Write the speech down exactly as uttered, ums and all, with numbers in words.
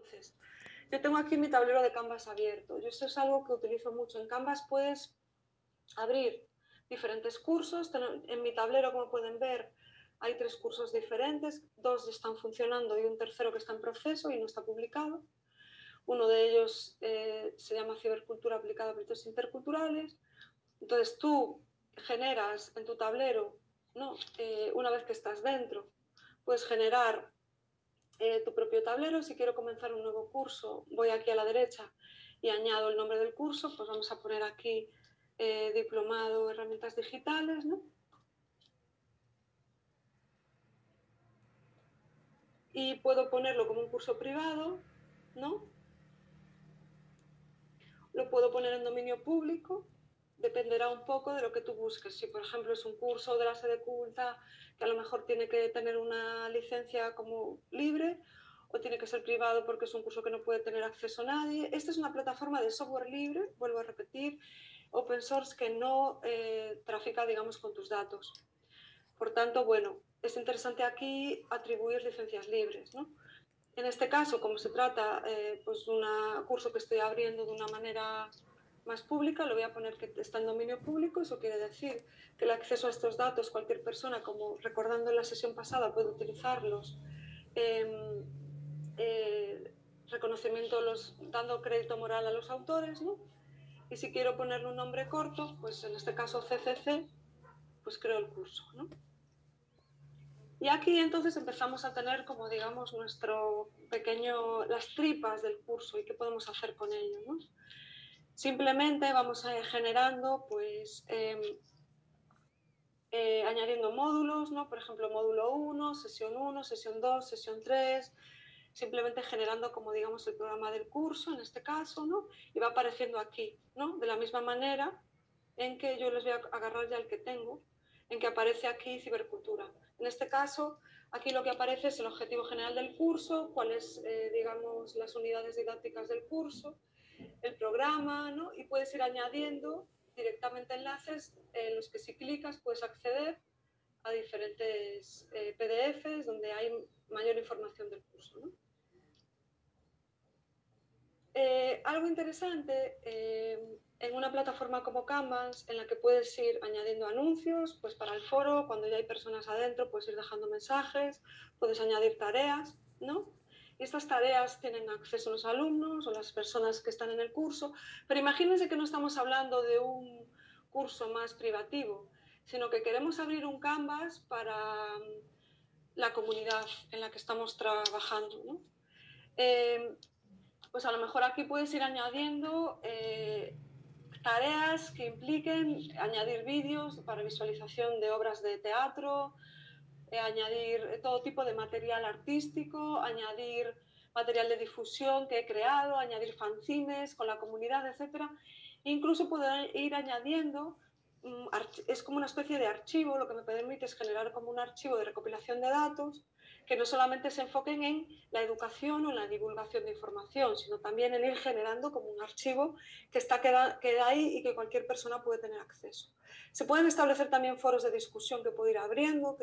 Entonces, yo tengo aquí mi tablero de Canvas abierto. Yo esto es algo que utilizo mucho. En Canvas puedes abrir diferentes cursos. En mi tablero, como pueden ver, hay tres cursos diferentes. Dos están funcionando y un tercero que está en proceso y no está publicado. Uno de ellos eh, se llama Cibercultura aplicada a proyectos interculturales. Entonces tú generas en tu tablero, ¿no? eh, una vez que estás dentro, puedes generar eh, tu propio tablero. Si quiero comenzar un nuevo curso, voy aquí a la derecha y añado el nombre del curso. Pues vamos a poner aquí eh, Diplomado Herramientas Digitales, ¿no? Y puedo ponerlo como un curso privado, ¿no? Lo puedo poner en dominio público. Dependerá un poco de lo que tú busques. Si, por ejemplo, es un curso de la sede culta que a lo mejor tiene que tener una licencia como libre, o tiene que ser privado porque es un curso que no puede tener acceso a nadie. Esta es una plataforma de software libre, vuelvo a repetir, open source, que no eh, trafica, digamos, con tus datos. Por tanto, bueno, es interesante aquí atribuir licencias libres, ¿no? En este caso, como se trata eh, pues de un curso que estoy abriendo de una manera más pública, lo voy a poner que está en dominio público. Eso quiere decir que el acceso a estos datos, cualquier persona, como recordando en la sesión pasada, puede utilizarlos, eh, eh, reconocimiento, los, dando crédito moral a los autores, ¿no? Y si quiero ponerle un nombre corto, pues en este caso C C C, pues creo el curso, ¿no? Y aquí entonces empezamos a tener como, digamos, nuestro pequeño, las tripas del curso y qué podemos hacer con ello, ¿no? Simplemente vamos a ir generando, pues, eh, eh, añadiendo módulos, ¿no? Por ejemplo, módulo uno, sesión uno, sesión dos, sesión tres, simplemente generando como, digamos, el programa del curso, en este caso, ¿no? Y va apareciendo aquí, ¿no? De la misma manera en que yo les voy a agarrar ya el que tengo, en que aparece aquí cibercultura. En este caso, aquí lo que aparece es el objetivo general del curso, cuáles, eh, digamos, las unidades didácticas del curso, el programa, ¿no? Y puedes ir añadiendo directamente enlaces en los que si clicas puedes acceder a diferentes eh, P D Efes donde hay mayor información del curso, ¿no? Eh, algo interesante, eh, en una plataforma como Canvas, en la que puedes ir añadiendo anuncios, pues para el foro, cuando ya hay personas adentro, puedes ir dejando mensajes, puedes añadir tareas, ¿no? Y estas tareas tienen acceso los alumnos o las personas que están en el curso, pero imagínense que no estamos hablando de un curso más privativo, sino que queremos abrir un Canvas para la comunidad en la que estamos trabajando, ¿no? Eh, pues a lo mejor aquí puedes ir añadiendo eh, tareas que impliquen añadir vídeos para visualización de obras de teatro, eh, añadir todo tipo de material artístico, añadir material de difusión que he creado, añadir fanzines con la comunidad, etcétera. Incluso puedo ir añadiendo, um, es como una especie de archivo, lo que me permite es generar como un archivo de recopilación de datos que no solamente se enfoquen en la educación o en la divulgación de información, sino también en ir generando como un archivo que está, queda, queda ahí y que cualquier persona puede tener acceso. Se pueden establecer también foros de discusión que puedo ir abriendo,